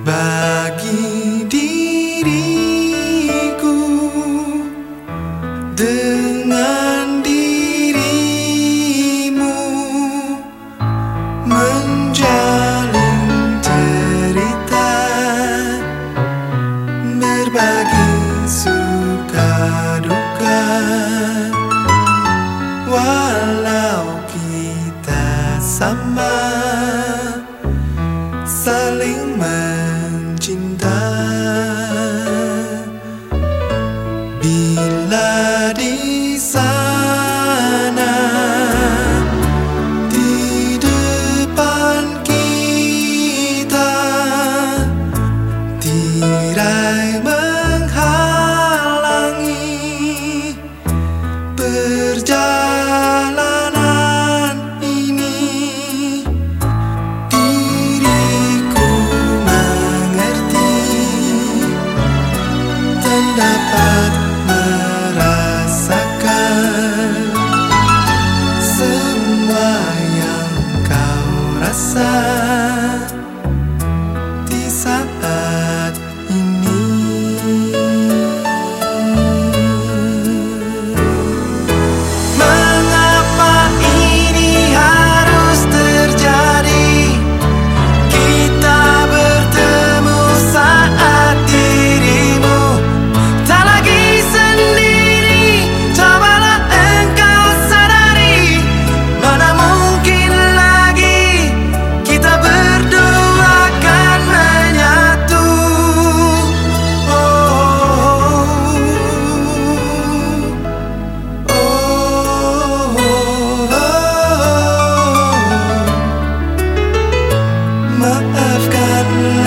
Berbagi diriku dengan dirimu, menjalin cerita, berbagi suka duka, walau kita sama, saling mencinta. Bila di sana, di depan kita, tirai menghalangi perjalanan ini, diriku mengerti dan dapat merasakan semua yang kau rasa di saat ini. Mengapa ini harus terjadi? Kita bertemu saat dirimu tak lagi sendiri. Cobalah engkau sadari, mana mungkin lagi kita berdua akan menyatu. Maafkanlah